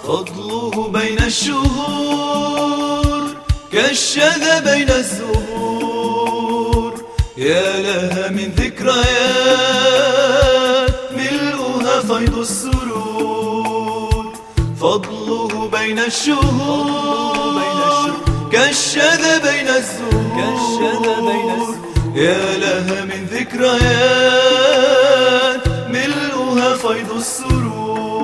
فضله بين الشهور كالشذا بين الزهور. يا لها من ذكريات ملؤها فيض السرور. فضله بين الشهور كالشذا بين الزهور. يا لها من ذكريات ملؤها فيض السرور.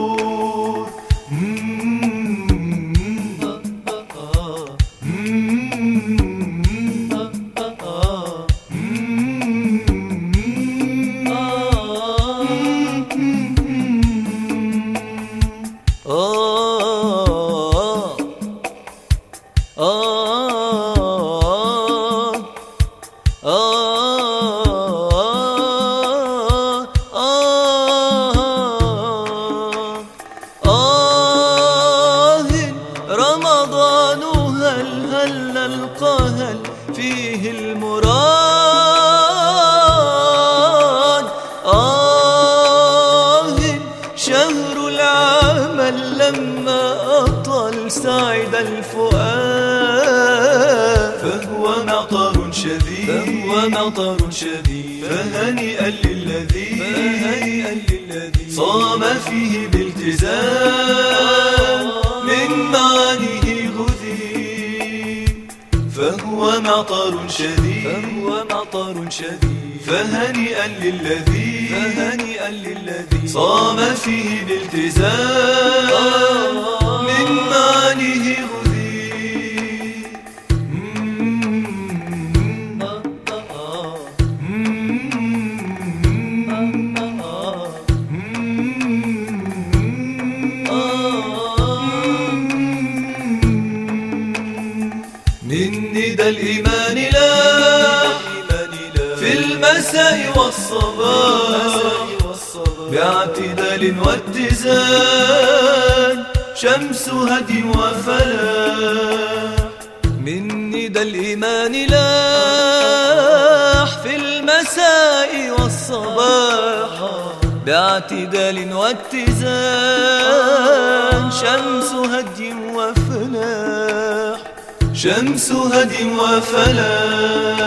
رمضان هل نلقى هل فيه المراد. شهر العمل لما أطل سعد الفؤاد. فهو مطر شديد فهنيئا للذي صام فيه بالتزام من معانيه غذي. فهو مطر شديد فهنيئا للذي صام فيه بالتزام من معانيه غذي. من ندى الإيمان لا في المساء والصباح باعتدال واتزان شمس هدي وفلاح. من ندى الإيمان لاح في المساء والصباح باعتدال واتزان شمس هدي وفلاح. شمس هدي وفلاح.